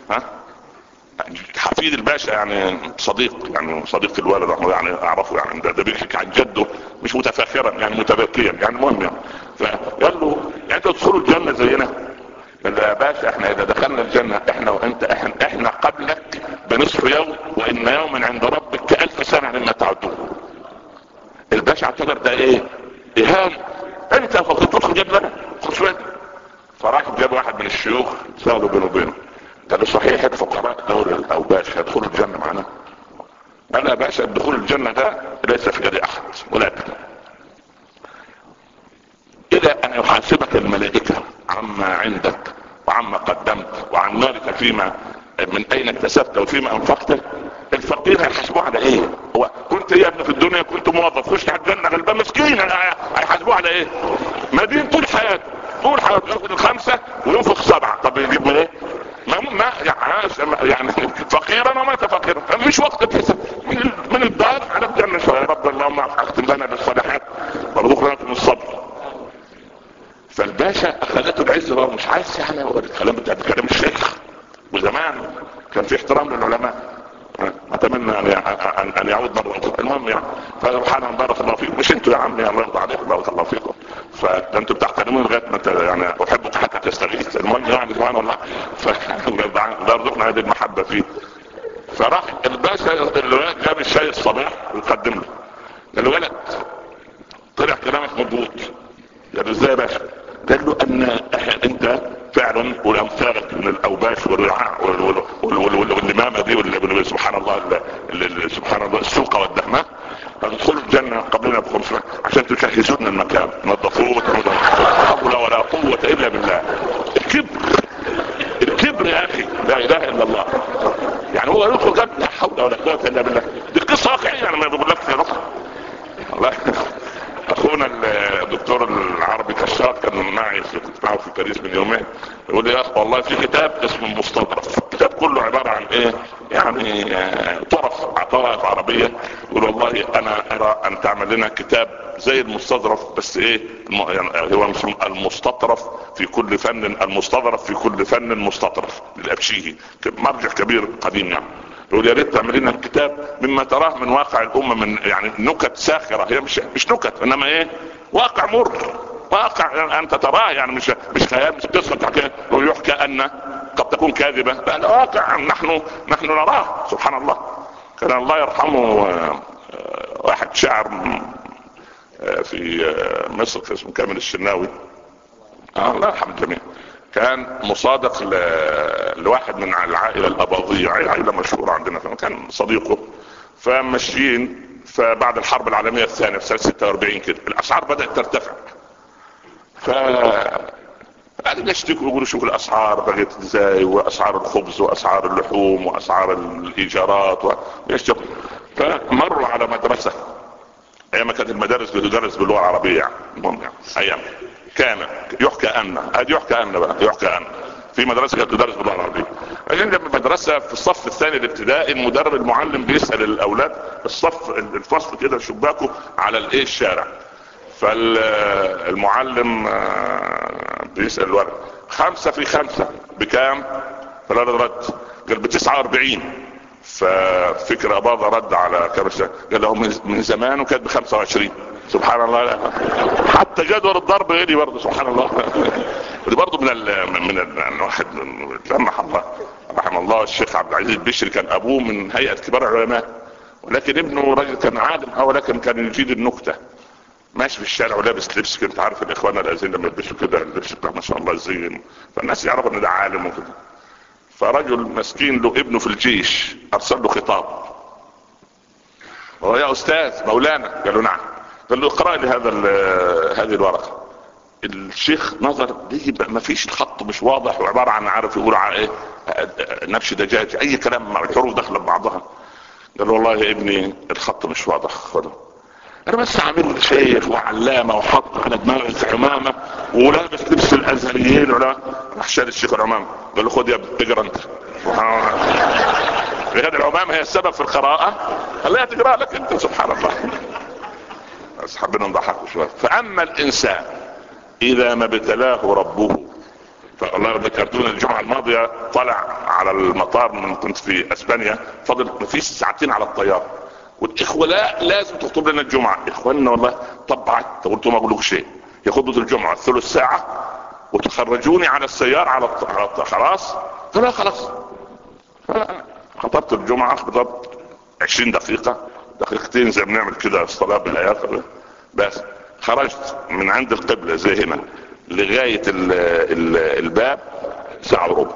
حفيد الباشا يعني صديق الوالد يعني اعرفه يعني ده بيحكي عن جده مش متفاخرا يعني متبكيا يعني المهم يعني. فقال له يعني انتوا تدخلوا الجنة زينا؟ قال له يا باشا احنا اذا دخلنا الجنة احنا وانت احنا قبلك بنصف يوم وان يوما عند ربك كألف سنة مما تعدون. الباشا اعتبر ده ايه؟ اهانة. انت فقط تدخل جنة خصوصا. فراح جاب واحد من الشيوخ سأله بينه وبينه قال له صحيح الفقراء دول الاوباش هيدخلوا الجنة معنا؟ قال يا باشا دخول الجنة ده ليس في يد احد ولكن الى ان يحاسبك الملائكة عما عندك وعما قدمت وعن مالك فيما من اين اكتسبت وفيما انفقت. الفقير هيحاسبوه على ايه؟ هو كنت يا ابني في الدنيا كنت موظف خش على الجنة غلبان مسكين هيحاسبوه على ايه؟ مدين طول حياته ياخد 5 وينفق 7. طب يجيب ايه؟ ما يعني فقيرا ومات فقيرا. مش وقت الحساب من الدار على الجنة شوية. رب اللهم اختم لنا بالصالحات وارزقنا من الصبر. فالباشا اخذته العزة وهو مش عايز يعني الكلام بتاع كلام الشيخ. وزمان كان في احترام للعلماء. اتمنى ان يعود مرة. المهم يعني فسبحان الله بارك الله فيكم. مش انتوا يا عمي الله يرضى عليكم بارك الله فيكم. فانتوا بتحترمون لغايه ما يعني احبك حتى تستغيث. المهم يعني سبحان الله فارزقنا هذه المحبه فيه. فراح الباشا الولد جاب الشاي الصباح ويقدم له. قال له ولد طلع كلامك مضبوط. قال له ازاي يا باشا؟ قال له ان انت فعلا والامثالك من الاوباش والرعاع والنمامه دي سبحان الله سبحان الله السوق والدهمه تدخلوا الجنة قبلنا ب5 عشان تجهزون المكان نظفوه لا حول ولا قوة الا بالله. الكبر يا اخي لا اله الا الله. يعني هو يدخل قبل لا حول ولا قوة الا بالله. دي قصة واقعية انا ما بقولكش يا رب. الله اخونا الدكتور العربي كشاط كان معي في باريس من يومين يقول لي يا اخي والله في كتاب اسمه المستظرف. الكتاب كله عبارة عن ايه يعني طرف عربية. يقول والله انا ارى ان تعمل لنا كتاب زي المستظرف بس ايه يعني هو المستطرف في كل فن المستظرف في كل فن مستطرف للابشيهي مرجع كبير قديم يعني يقول يا ريت تعمل لنا الكتاب مما تراه من واقع الامه، من يعني نكت ساخره، هي مش نكت انما ايه، واقع مر، واقع انت تراه، يعني مش خيال، مش قصه ويحكى ان قد تكون كاذبه، لا واقع نحن نراه. سبحان الله. كان الله يرحمه واحد شاعر في مصر اسمه كامل الشناوي، الله يرحم الجميع، كان مصادق لواحد من العائله الاباضيه، عائله مشهوره عندنا، كان صديقه، فماشيين، فبعد الحرب العالميه الثانيه في سنه 46 كده الاسعار بدات ترتفع، قاعدين يشتكوا يقولوا شوف الاسعار بقت ازاي، واسعار الخبز واسعار اللحوم واسعار الايجارات ويشتكوا. فمروا على مدرسه، ايام كانت المدارس بتدرس باللغه العربيه يعني، المهم يعني ايام كان يحكى ان في مدرسه كانت تدرس باللغه العربيه. عندنا مدرسه في الصف الثاني الابتدائي، المدرب المعلم بيسال الاولاد، الفصل كده شباكه على الشارع، فالمعلم بيسال الولد 5 في 5 بكام؟ فالولد رد قال ب49. ففكر اباضة رد على كبش قال له من زمان وكانت ب25. سبحان الله. لا. حتى جدول الضرب غيري برضه، سبحان الله. ودي برضه من الواحد لمح الله رحم الله الشيخ عبد العزيز البشري، كان ابوه من هيئة كبار العلماء، ولكن ابنه راجل كان عالم، ولكن كان يجيد النكتة، ماشي في الشارع ولابس لبس كده، انت عارف الاخوان الازين لما يلبسوا كده اللبس بتاع ما شاء الله الزين، فالناس يعرفوا ان ده عالم وكده. فرجل مسكين له ابنه في الجيش ارسل له خطاب، وهو يا استاذ مولانا، قال له نعم، قال له اقرأ لي هذه الورقة. الشيخ نظر دي ما فيش، الخط مش واضح، وعبارة عن عارف يقول على ايه، نبش دجاج، اي كلام مع الحروف داخله ببعضها. قال له والله يا ابني الخط مش واضح، خده انا بس عامل شيخ وعلامة وحط على دماغي عمامة ولابس لبس الازهريين ولا. راح شال الشيخ العمامة قال له خد يا تقرا انت. هذه العمامة هي السبب في القراءة، خليها تقرا لك انت. سبحان الله. بس حبينا نضحكوا شوية. فاما الانسان اذا ما ابتلاه ربه، فالله ذكرتونا الجمعة الماضية طلع على المطار، من كنت في اسبانيا، فضل مفيش ساعتين على الطيارة، والاخوة لا لازم تخطب لنا الجمعة. اخواننا والله طبعت، قلت ما اقول لك شيء، يخطبوا الجمعة ثلث ساعة وتخرجوني على السيارة على خلاص. فلا خلاص، خطبت الجمعة، خطبت 20 دقيقتين زي ما بنعمل كده الصلاة بالايات، بس خرجت من عند القبلة زي هنا لغاية الباب ساعة وربع،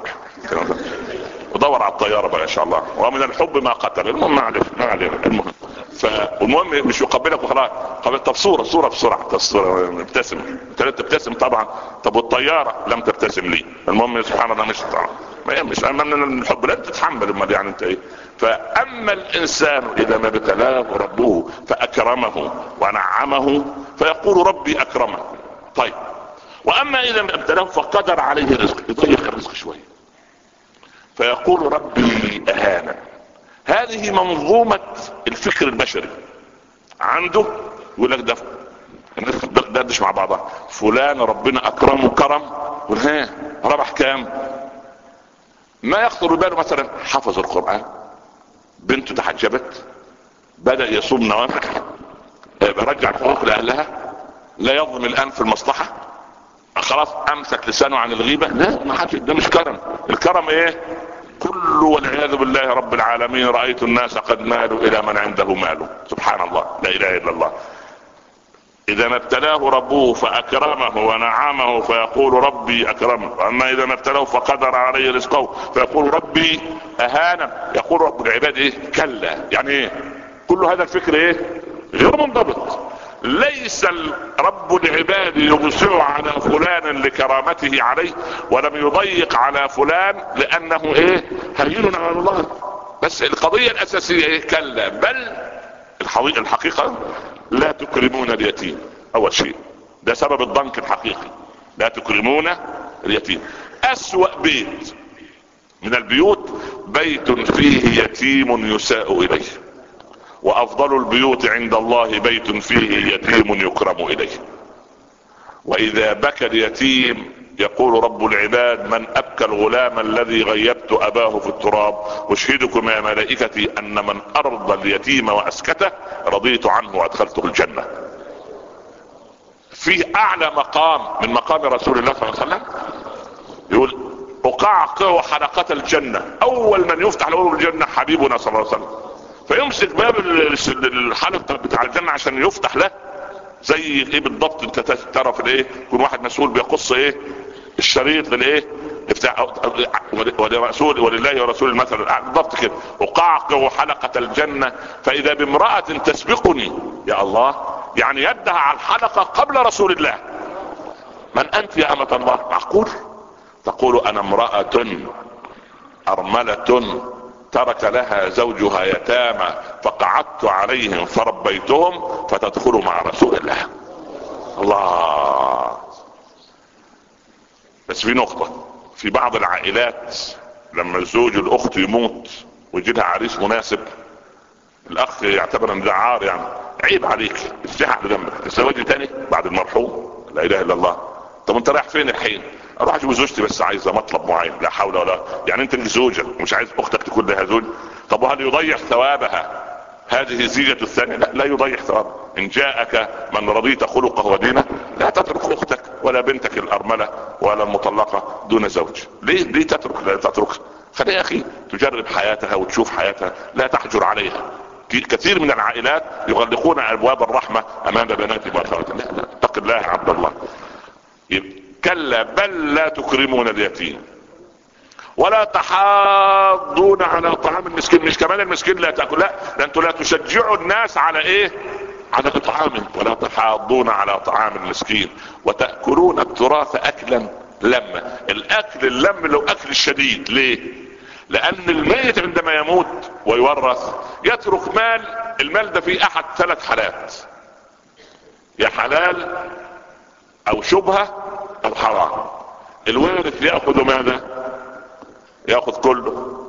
ودور على الطيارة بقى ان شاء الله. ومن الحب ما قتل، المهم ما علينا المهم. فالمهم مش يقبلك وخلاص، قبل طب صورة بسرعة، ابتسم، انت تبتسم طبعا، طب والطيارة لم تبتسم لي. المهم سبحان الله مش من الحب لا تتحمل، امال يعني انت ايه. فاما الانسان اذا ما ابتلاه ربه فاكرمه ونعمه فيقول ربي اكرمه. طيب، واما اذا ما ابتلاه فقدر عليه رزقه، يضيق الرزق شوية فيقول ربي اهانا. هذه منظومة الفكر البشري عنده، يقول لك ده دش مع بعضها، فلان ربنا اكرمه كرم وها ربح كام. ما يخطر باله مثلا حفظ القرآن، بنته تحجبت، بدأ يصوم نوافل، رجع الحقوق لأهلها، لا يظلم الآن في المصلحة، خلاص امسك لسانه عن الغيبة. لا، ما حدش، ده مش كرم. الكرم ايه؟ كل والعياذ بالله رب العالمين رأيت الناس قد مالوا الى من عنده مال. سبحان الله، لا اله الا الله. اذا ما ابتلاه ربه فاكرمه ونعمه فيقول ربي اكرمه، اما اذا ما ابتلاه فقدر عليه رزقه فيقول ربي اهانا. يقول رب العباد ايه؟ كلا. يعني ايه؟ كل هذا الفكر ايه؟ غير منضبط. ليس رب العباد يوسع على فلان لكرامته عليه، ولم يضيق على فلان لانه ايه؟ هين على الله. بس القضية الاساسية ايه؟ كلا. بل الحقيقة لا تكرمون اليتيم. اول شيء ده سبب الضنك الحقيقي، لا تكرمون اليتيم. اسوأ بيت من البيوت بيت فيه يتيم يساء اليه، وافضل البيوت عند الله بيت فيه يتيم يكرم اليه. واذا بكى اليتيم يقول رب العباد: من ابكى الغلام الذي غيبت اباه في التراب؟ اشهدكم يا ملائكتي ان من ارضى اليتيم واسكته رضيت عنه وادخلته الجنة. فيه اعلى مقام من مقام رسول الله صلى الله عليه وسلم، يقول: اقعقع حلقة الجنة، اول من يفتح له الجنة حبيبنا صلى الله عليه وسلم، فيمسك باب الحلقة بتاع الجنة عشان يفتح له. زي ايه بالضبط؟ انت تعرف الايه، يكون واحد مسؤول بيقص ايه الشريط للايه بتاع ولرسول ولله ورسول المثل بالضبط كده. اقعقع حلقة الجنة فاذا بامرأة تسبقني. يا الله، يعني يدها على الحلقة قبل رسول الله. من انت يا امة الله؟ معقول؟ تقول: انا امرأة ارملة ترك لها زوجها يتامى فقعدت عليهم فربيتهم فتدخل مع رسول الله. الله. بس في نقطة: في بعض العائلات لما الزوج الاخت يموت ويجي لها عريس مناسب، الاخ يعتبر ان ده عار، يعني عيب عليك، افتح على جنبك، تتزوجي تاني بعد المرحوم؟ لا اله الا الله. طب انت رايح فين الحين؟ اروح اشوف زوجتي بس عايزه مطلب معين. لا حول ولا، يعني انت لك زوجة مش عايز اختك تكون لها زوج؟ طب وهل يضيع ثوابها هذه الزيجة الثانية؟ لا يضيع ثوابها. ان جاءك من رضيت خلقه ودينه لا تترك اختك ولا بنتك الارملة ولا المطلقة دون زوج. ليه تترك؟ خليها يا اخي تجرب حياتها وتشوف حياتها، لا تحجر عليها. كثير من العائلات يغلقون ابواب الرحمة امام بناتهم واخواتهم. لا اتق الله يا عبد الله. كلا بل لا تكرمون اليتيم ولا تحاضون على طعام المسكين. مش كمان المسكين لا تأكل، لا ده انتوا لا تشجعوا الناس على ايه؟ على طعامه. ولا تحاضون على طعام المسكين وتأكلون التراث اكلا لما. الاكل اللم لو اكل الشديد. ليه؟ لان الميت عندما يموت ويورث يترك مال. المال ده في احد ثلاث حالات: يا حلال او شبهة او حرام. الوارث يأخذ ماذا؟ يأخذ كله.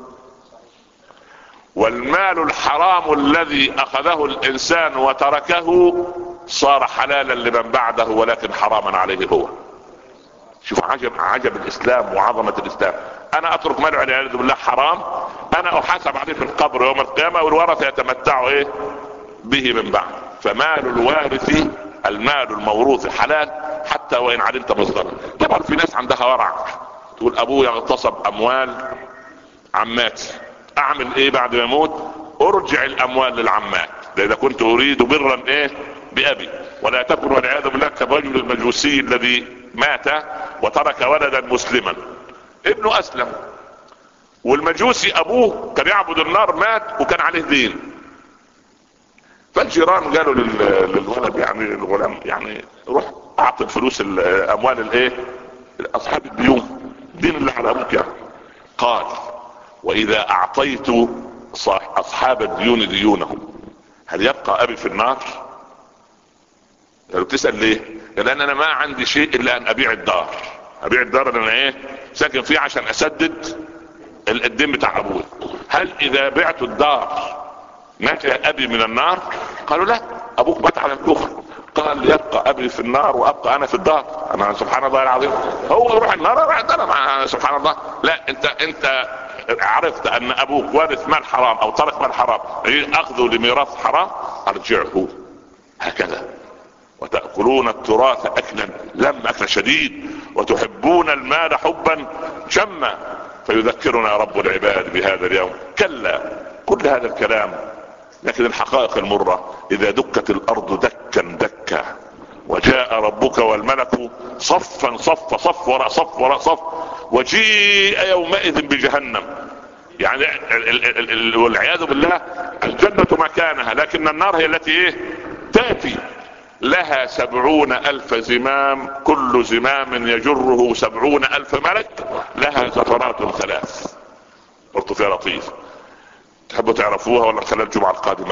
والمال الحرام الذي اخذه الانسان وتركه صار حلالا لمن بعده ولكن حراما عليه هو. شوف عجب الاسلام وعظمة الاسلام. انا اترك مال والعياذ بالله حرام، انا احاسب عليه في القبر يوم القيامة والورثة يتمتعوا ايه به من بعد. فمال الوارث المال الموروث حلال حتى وان علمت مصدره. طبعا في ناس عندها ورع، تقول ابويا اغتصب اموال عماتي، اعمل ايه بعد ما يموت؟ ارجع الاموال للعمات، اذا كنت اريد برا ايه بابي. ولا تكن والعياذ بالله كالرجل المجوسي الذي مات وترك ولدا مسلما، ابنه اسلم والمجوسي ابوه كان يعبد النار مات وكان عليه دين. فالجيران قالوا للولد يعني الغلام يعني روح اعطي الفلوس الاموال الايه اصحاب الديون، دين اللي على ابوك يعني. قال: واذا اعطيت اصحاب الديون ديونهم هل يبقى ابي في النار؟ لو تسأل ليه؟ لان انا ما عندي شيء الا ان ابيع الدار. ابيع الدار اللي انا ايه ساكن فيه عشان اسدد الدين بتاع ابوي. هل اذا بعت الدار نجا ابي من النار؟ قالوا لا، ابوك مات على الكفر. قال: يبقى ابي في النار وابقى انا في الدار. انا سبحان الله العظيم، هو يروح النار راح انا سبحان الله. لا، انت عرفت ان ابوك وارث مال حرام او ترك مال حرام اخذه لميراث حرام، ارجعه. هكذا. وتأكلون التراث اكلا لم اكل شديد وتحبون المال حبا جما. فيذكرنا رب العباد بهذا اليوم. كلا، كل هذا الكلام لكن الحقائق المرة: اذا دكت الارض دكا دكا وجاء ربك والملك صفا صفا، صف وراء صف وراء صف، وجيء يومئذ بجهنم. يعني والعياذ بالله الجنة مكانها لكن النار هي التي ايه تأتي. لها 70,000 زمام، كل زمام يجره 70,000 ملك، لها زفرات 3. قلت فيها لطيف، تحبوا تعرفوها ولا نخليها الجمعة القادمة؟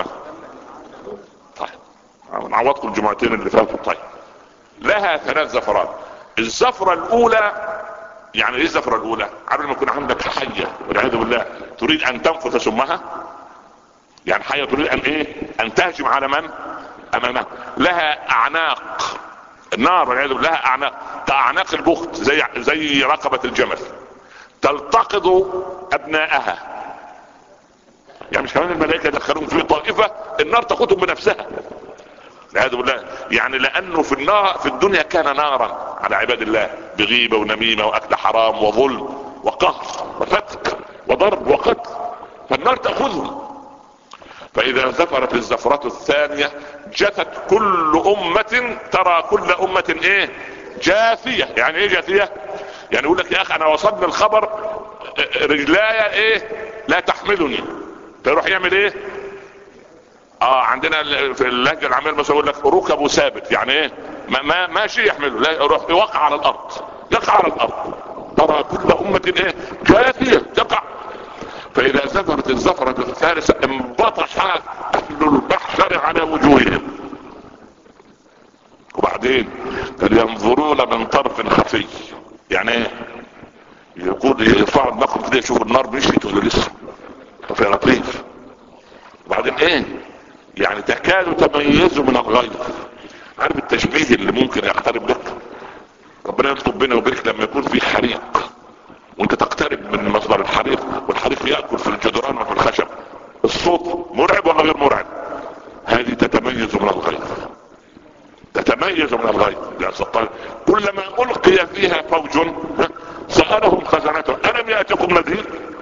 طيب نعوضكم الجمعتين اللي فاتوا. طيب لها 3 زفرات. الزفرة الاولى، يعني ايه الزفرة الاولى؟ قبل ما يكون عندك حية والعياذ بالله تريد ان تنفث سمها، يعني حية تريد ان ايه ان تهجم على من امامها، لها اعناق النار والعياذ بالله اعناق كاعناق البخت، زي رقبة الجمل، تلتقط ابناءها. يعني مش كمان الملائكة يدخلون في طائفة، النار تقودهم بنفسها والعياذ بالله. يعني لانه في النار في الدنيا كان نارا على عباد الله، بغيبة ونميمة واكل حرام وظلم وقهر وفتك وضرب وقتل، فالنار تأخذهم. فاذا زفرت الزفرة الثانية جثت كل امة، ترى كل امة ايه؟ جاثية. يعني ايه جاثية؟ يعني يقول لك يا اخي انا وصلني الخبر رجلايا ايه لا تحملني، فيروح يعمل ايه؟ عندنا في اللهجة العامية المصرية يقول لك ركبه ثابت. يعني ايه؟ ما ماشي يحمله، لا يروح يوقع على الارض، يقع على الارض. ترى كل امة ايه؟ جاثية تقع. فاذا زفرت الزفرة الثالثة انبطح اهل المحشر على وجوههم. وبعدين ينظرون من طرف خفي. يعني ايه؟ يقول يرفعوا دماغهم كده يشوفوا النار مشيت ولا لسه، طب يا لطيف. وبعدين ايه؟ يعني تكاد تميز من الغيظ. عارف التشبيه اللي ممكن يقترب لك؟ ربنا يطلب بينا وبينك لما يكون في حريق وانت تقترب من مصدر الحريق والحريق يأكل في الجدران وفي الخشب، الصوت مرعب ولا غير مرعب؟ هذه تتميز من الغيظ، تتميز من الغيظ. يا سلطان كلما ألقي فيها فوج سألهم خزنته ألم يأتكم نذير؟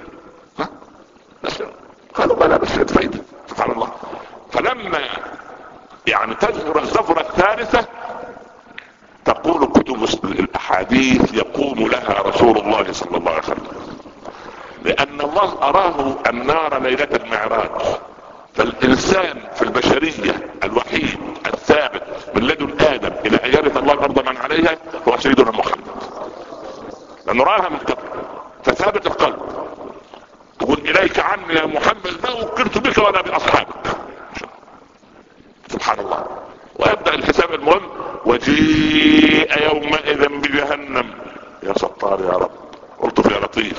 قالوا بلى بس فايدة. سبحان الله. فلما يعني تظهر الزفرة الثالثة تقول كتب الاحاديث يقوم لها رسول الله صلى الله عليه وسلم، لان الله اراه النار ليلة المعراج. فالانسان في البشرية الوحيد الثابت من لدن ادم الى ان يرث الله الارض من عليها هو سيدنا محمد، لانه راها من قبل فثابت القلب. تقول اليك عني يا محمد ما وكلت بك ولا باصحابك. سبحان الله. ويبدأ الحساب المهم. وجيء يومئذ بجهنم. يا ستار يا رب، قلت يا لطيف.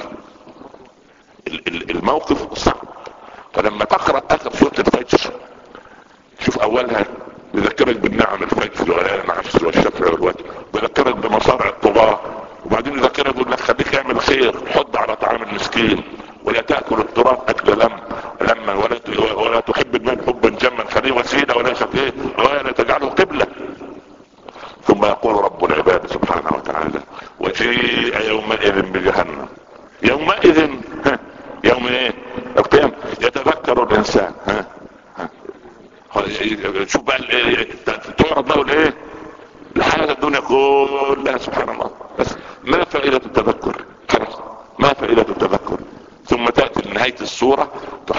الموقف صعب. فلما تقرأ اخر سورة الفجر شوف اولها يذكرك بالنعم الفجر والعشر والشفع والوتر، ويذكرك بمصارع الطغاة، وبعدين يذكرك يقول لك خليك اعمل خير، حض على طعام المسكين، ولا تأكل التراب اكل لما ولا تحب المال حبا جما، خليه وسيلة وليست ايه ولا تجعله قبلة. ثم يقول رب العباد سبحانه وتعالى وجيء يومئذ بجهنم. يومئذ يوم ايه؟ القيامة. يتذكر الانسان شوف بقى تعرض له الايه؟ الحياة الدنيا كلها. سبحان الله. بس ما فائدة التذكر؟ ما فائدة التذكر؟ ثم تأتي نهاية السورة